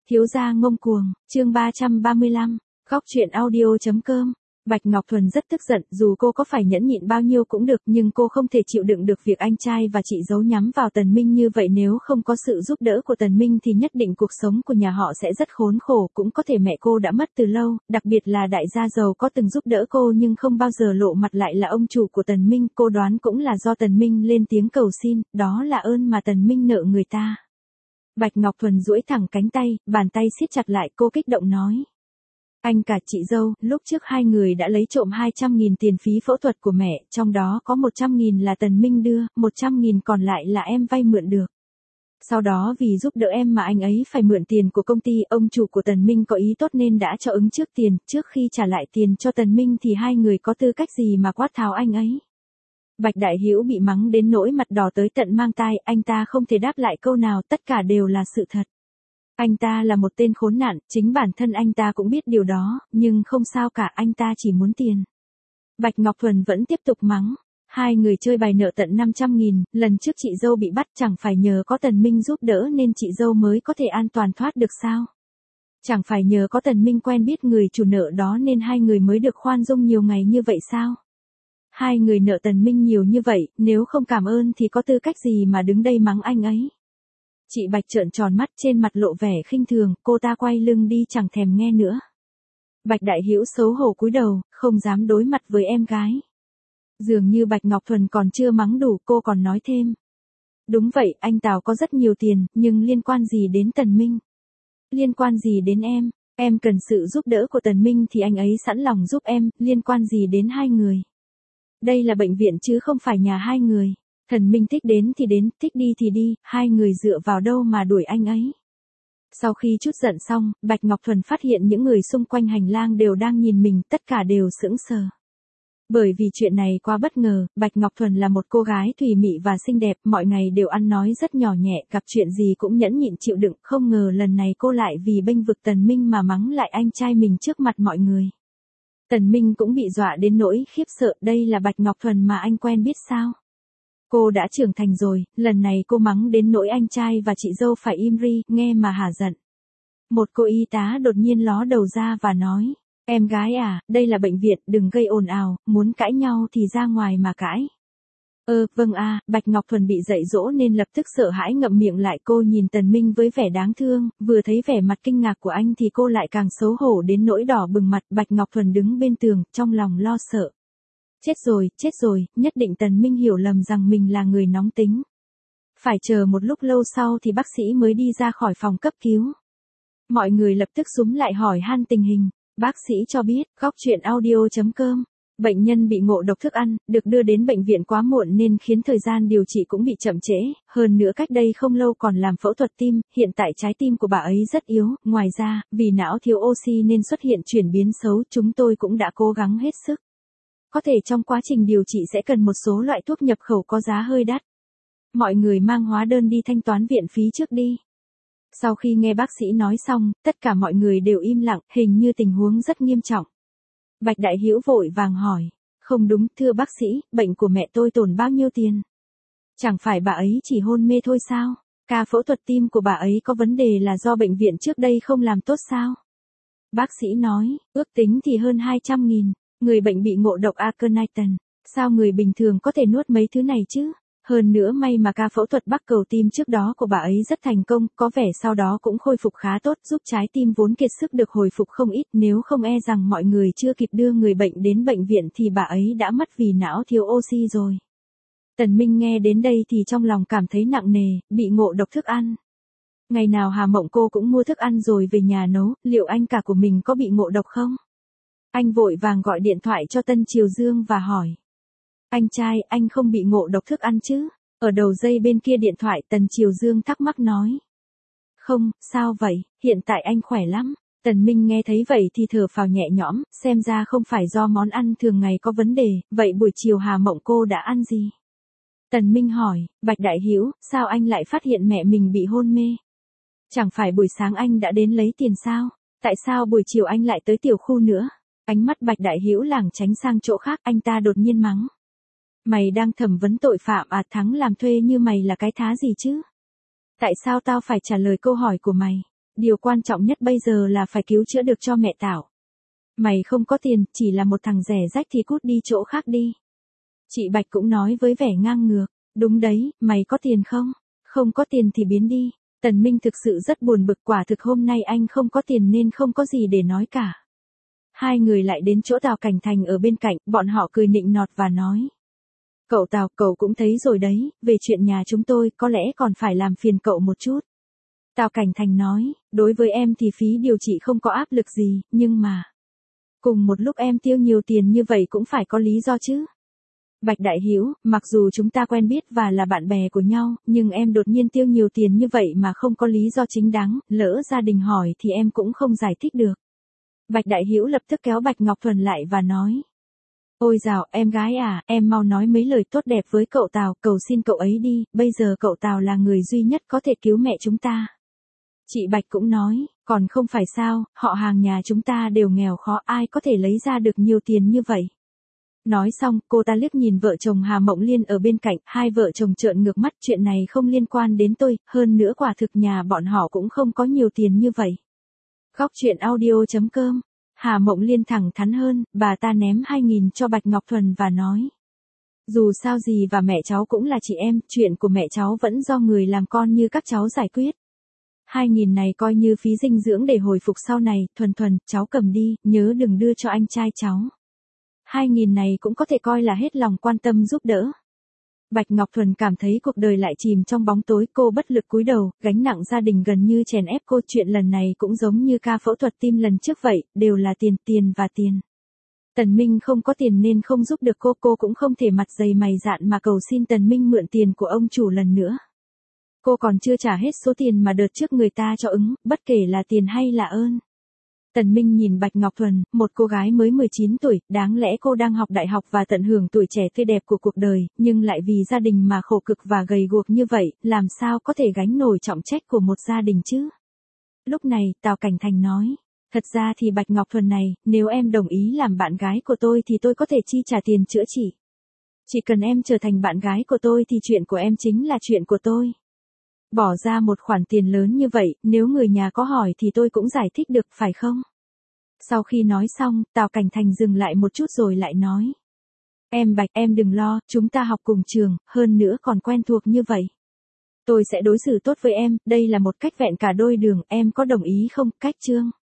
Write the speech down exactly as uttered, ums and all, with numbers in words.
Thiếu gia ngông cuồng, chương ba trăm ba mươi lăm, góc truyện audio.com. Bạch Ngọc Thuần rất tức giận, dù cô có phải nhẫn nhịn bao nhiêu cũng được, nhưng cô không thể chịu đựng được việc anh trai và chị dâu nhắm vào Tần Minh như vậy. Nếu không có sự giúp đỡ của Tần Minh thì nhất định cuộc sống của nhà họ sẽ rất khốn khổ. Cũng có thể mẹ cô đã mất từ lâu, đặc biệt là đại gia giàu có từng giúp đỡ cô nhưng không bao giờ lộ mặt lại là ông chủ của Tần Minh. Cô đoán cũng là do Tần Minh lên tiếng cầu xin, đó là ơn mà Tần Minh nợ người ta. Bạch Ngọc Thuần duỗi thẳng cánh tay, bàn tay siết chặt lại, cô kích động nói. Anh cả chị dâu, lúc trước hai người đã lấy trộm hai trăm nghìn tiền phí phẫu thuật của mẹ, trong đó có một trăm nghìn là Tần Minh đưa, một trăm nghìn còn lại là em vay mượn được. Sau đó vì giúp đỡ em mà anh ấy phải mượn tiền của công ty, ông chủ của Tần Minh có ý tốt nên đã cho ứng trước tiền, trước khi trả lại tiền cho Tần Minh thì hai người có tư cách gì mà quát tháo anh ấy. Bạch Đại Hữu bị mắng đến nỗi mặt đỏ tới tận mang tai, anh ta không thể đáp lại câu nào, tất cả đều là sự thật. Anh ta là một tên khốn nạn, chính bản thân anh ta cũng biết điều đó, nhưng không sao cả, anh ta chỉ muốn tiền. Bạch Ngọc Thuần vẫn tiếp tục mắng. Hai người chơi bài nợ tận năm trăm nghìn, lần trước chị dâu bị bắt chẳng phải nhờ có Tần Minh giúp đỡ nên chị dâu mới có thể an toàn thoát được sao? Chẳng phải nhờ có Tần Minh quen biết người chủ nợ đó nên hai người mới được khoan dung nhiều ngày như vậy sao? Hai người nợ Tần Minh nhiều như vậy, nếu không cảm ơn thì có tư cách gì mà đứng đây mắng anh ấy? Chị Bạch trợn tròn mắt, trên mặt lộ vẻ khinh thường, cô ta quay lưng đi chẳng thèm nghe nữa. Bạch Đại Hữu xấu hổ cúi đầu, không dám đối mặt với em gái. Dường như Bạch Ngọc Thuần còn chưa mắng đủ, cô còn nói thêm. Đúng vậy, anh Tào có rất nhiều tiền, nhưng liên quan gì đến Tần Minh? Liên quan gì đến em? Em cần sự giúp đỡ của Tần Minh thì anh ấy sẵn lòng giúp em, liên quan gì đến hai người? Đây là bệnh viện chứ không phải nhà hai người. Tần Minh thích đến thì đến, thích đi thì đi, hai người dựa vào đâu mà đuổi anh ấy. Sau khi chút giận xong, Bạch Ngọc Thuần phát hiện những người xung quanh hành lang đều đang nhìn mình, tất cả đều sững sờ. Bởi vì chuyện này quá bất ngờ, Bạch Ngọc Thuần là một cô gái thùy mị và xinh đẹp, mọi ngày đều ăn nói rất nhỏ nhẹ, gặp chuyện gì cũng nhẫn nhịn chịu đựng, không ngờ lần này cô lại vì bênh vực Tần Minh mà mắng lại anh trai mình trước mặt mọi người. Tần Minh cũng bị dọa đến nỗi khiếp sợ, đây là Bạch Ngọc Thuần mà anh quen biết sao? Cô đã trưởng thành rồi, lần này cô mắng đến nỗi anh trai và chị dâu phải im ri, nghe mà hả giận. Một cô y tá đột nhiên ló đầu ra và nói, em gái à, đây là bệnh viện, đừng gây ồn ào, muốn cãi nhau thì ra ngoài mà cãi. Ơ, vâng à, Bạch Ngọc Thuần bị dạy dỗ nên lập tức sợ hãi ngậm miệng lại. Cô nhìn Tần Minh với vẻ đáng thương, vừa thấy vẻ mặt kinh ngạc của anh thì cô lại càng xấu hổ đến nỗi đỏ bừng mặt. Bạch Ngọc Thuần đứng bên tường, trong lòng lo sợ. Chết rồi, chết rồi, nhất định Tần Minh hiểu lầm rằng mình là người nóng tính. Phải chờ một lúc lâu sau thì bác sĩ mới đi ra khỏi phòng cấp cứu. Mọi người lập tức xúm lại hỏi han tình hình. Bác sĩ cho biết, góc truyện audio.com, bệnh nhân bị ngộ độc thức ăn, được đưa đến bệnh viện quá muộn nên khiến thời gian điều trị cũng bị chậm trễ, hơn nữa cách đây không lâu còn làm phẫu thuật tim, hiện tại trái tim của bà ấy rất yếu, ngoài ra, vì não thiếu oxy nên xuất hiện chuyển biến xấu, chúng tôi cũng đã cố gắng hết sức. Có thể trong quá trình điều trị sẽ cần một số loại thuốc nhập khẩu có giá hơi đắt. Mọi người mang hóa đơn đi thanh toán viện phí trước đi. Sau khi nghe bác sĩ nói xong, tất cả mọi người đều im lặng, hình như tình huống rất nghiêm trọng. Bạch Đại Hữu vội vàng hỏi, không đúng, thưa bác sĩ, bệnh của mẹ tôi tốn bao nhiêu tiền? Chẳng phải bà ấy chỉ hôn mê thôi sao? Ca phẫu thuật tim của bà ấy có vấn đề là do bệnh viện trước đây không làm tốt sao? Bác sĩ nói, ước tính thì hơn hai trăm nghìn, người bệnh bị ngộ độc aconitum, sao người bình thường có thể nuốt mấy thứ này chứ? Hơn nữa may mà ca phẫu thuật bắc cầu tim trước đó của bà ấy rất thành công, có vẻ sau đó cũng khôi phục khá tốt, giúp trái tim vốn kiệt sức được hồi phục không ít, nếu không e rằng mọi người chưa kịp đưa người bệnh đến bệnh viện thì bà ấy đã mất vì não thiếu oxy rồi. Tần Minh nghe đến đây thì trong lòng cảm thấy nặng nề, bị ngộ độc thức ăn. Ngày nào Hà Mộng cô cũng mua thức ăn rồi về nhà nấu, liệu anh cả của mình có bị ngộ độc không? Anh vội vàng gọi điện thoại cho Tân Triều Dương và hỏi. Anh trai, anh không bị ngộ độc thức ăn chứ? Ở đầu dây bên kia điện thoại Tần Triều Dương thắc mắc nói. Không, sao vậy, hiện tại anh khỏe lắm. Tần Minh nghe thấy vậy thì thở phào nhẹ nhõm, xem ra không phải do món ăn thường ngày có vấn đề, vậy buổi chiều Hà Mộng cô đã ăn gì? Tần Minh hỏi, Bạch Đại Hữu, sao anh lại phát hiện mẹ mình bị hôn mê? Chẳng phải buổi sáng anh đã đến lấy tiền sao? Tại sao buổi chiều anh lại tới tiểu khu nữa? Ánh mắt Bạch Đại Hữu lảng tránh sang chỗ khác, anh ta đột nhiên mắng. Mày đang thẩm vấn tội phạm à, Thắng làm thuê như mày là cái thá gì chứ? Tại sao tao phải trả lời câu hỏi của mày? Điều quan trọng nhất bây giờ là phải cứu chữa được cho mẹ Tảo. Mày không có tiền, chỉ là một thằng rẻ rách thì cút đi chỗ khác đi. Chị Bạch cũng nói với vẻ ngang ngược, đúng đấy, mày có tiền không? Không có tiền thì biến đi. Tần Minh thực sự rất buồn bực, quả thực hôm nay anh không có tiền nên không có gì để nói cả. Hai người lại đến chỗ Tào Cảnh Thành ở bên cạnh, bọn họ cười nịnh nọt và nói. Cậu Tào, cậu cũng thấy rồi đấy, về chuyện nhà chúng tôi có lẽ còn phải làm phiền cậu một chút. Tào Cảnh Thành nói, đối với em thì phí điều trị không có áp lực gì, nhưng mà... Cùng một lúc em tiêu nhiều tiền như vậy cũng phải có lý do chứ. Bạch Đại Hữu, mặc dù chúng ta quen biết và là bạn bè của nhau, nhưng em đột nhiên tiêu nhiều tiền như vậy mà không có lý do chính đáng, lỡ gia đình hỏi thì em cũng không giải thích được. Bạch Đại Hữu lập tức kéo Bạch Ngọc Thuần lại và nói. Ôi dào, em gái à, em mau nói mấy lời tốt đẹp với cậu Tào, cầu xin cậu ấy đi, bây giờ cậu Tào là người duy nhất có thể cứu mẹ chúng ta. Chị Bạch cũng nói, còn không phải sao, họ hàng nhà chúng ta đều nghèo khó, ai có thể lấy ra được nhiều tiền như vậy. Nói xong, cô ta liếc nhìn vợ chồng Hà Mộng Liên ở bên cạnh, hai vợ chồng trợn ngược mắt, chuyện này không liên quan đến tôi, hơn nữa quả thực nhà bọn họ cũng không có nhiều tiền như vậy. Góc truyện audio chấm com. Hà Mộng Liên thẳng thắn hơn, bà ta ném hai nghìn cho Bạch Ngọc Thuần và nói. Dù sao gì và mẹ cháu cũng là chị em, chuyện của mẹ cháu vẫn do người làm con như các cháu giải quyết. Hai nghìn này coi như phí dinh dưỡng để hồi phục sau này, Thuần Thuần, cháu cầm đi, nhớ đừng đưa cho anh trai cháu. Hai nghìn này cũng có thể coi là hết lòng quan tâm giúp đỡ. Bạch Ngọc Thuần cảm thấy cuộc đời lại chìm trong bóng tối, cô bất lực cúi đầu, gánh nặng gia đình gần như chèn ép cô, chuyện lần này cũng giống như ca phẫu thuật tim lần trước vậy, đều là tiền, tiền và tiền. Tần Minh không có tiền nên không giúp được cô, cô cũng không thể mặt dày mày dạn mà cầu xin Tần Minh mượn tiền của ông chủ lần nữa. Cô còn chưa trả hết số tiền mà đợt trước người ta cho ứng, bất kể là tiền hay là ơn. Tần Minh nhìn Bạch Ngọc Thuần, một cô gái mới mười chín tuổi, đáng lẽ cô đang học đại học và tận hưởng tuổi trẻ tươi đẹp của cuộc đời, nhưng lại vì gia đình mà khổ cực và gầy guộc như vậy, làm sao có thể gánh nổi trọng trách của một gia đình chứ? Lúc này, Tào Cảnh Thành nói, thật ra thì Bạch Ngọc Thuần này, nếu em đồng ý làm bạn gái của tôi thì tôi có thể chi trả tiền chữa trị. Chỉ cần em trở thành bạn gái của tôi thì chuyện của em chính là chuyện của tôi. Bỏ ra một khoản tiền lớn như vậy, nếu người nhà có hỏi thì tôi cũng giải thích được, phải không? Sau khi nói xong, Tào Cảnh Thành dừng lại một chút rồi lại nói. Em Bạch, em đừng lo, chúng ta học cùng trường, hơn nữa còn quen thuộc như vậy. Tôi sẽ đối xử tốt với em, đây là một cách vẹn cả đôi đường, em có đồng ý không? Cách Trương.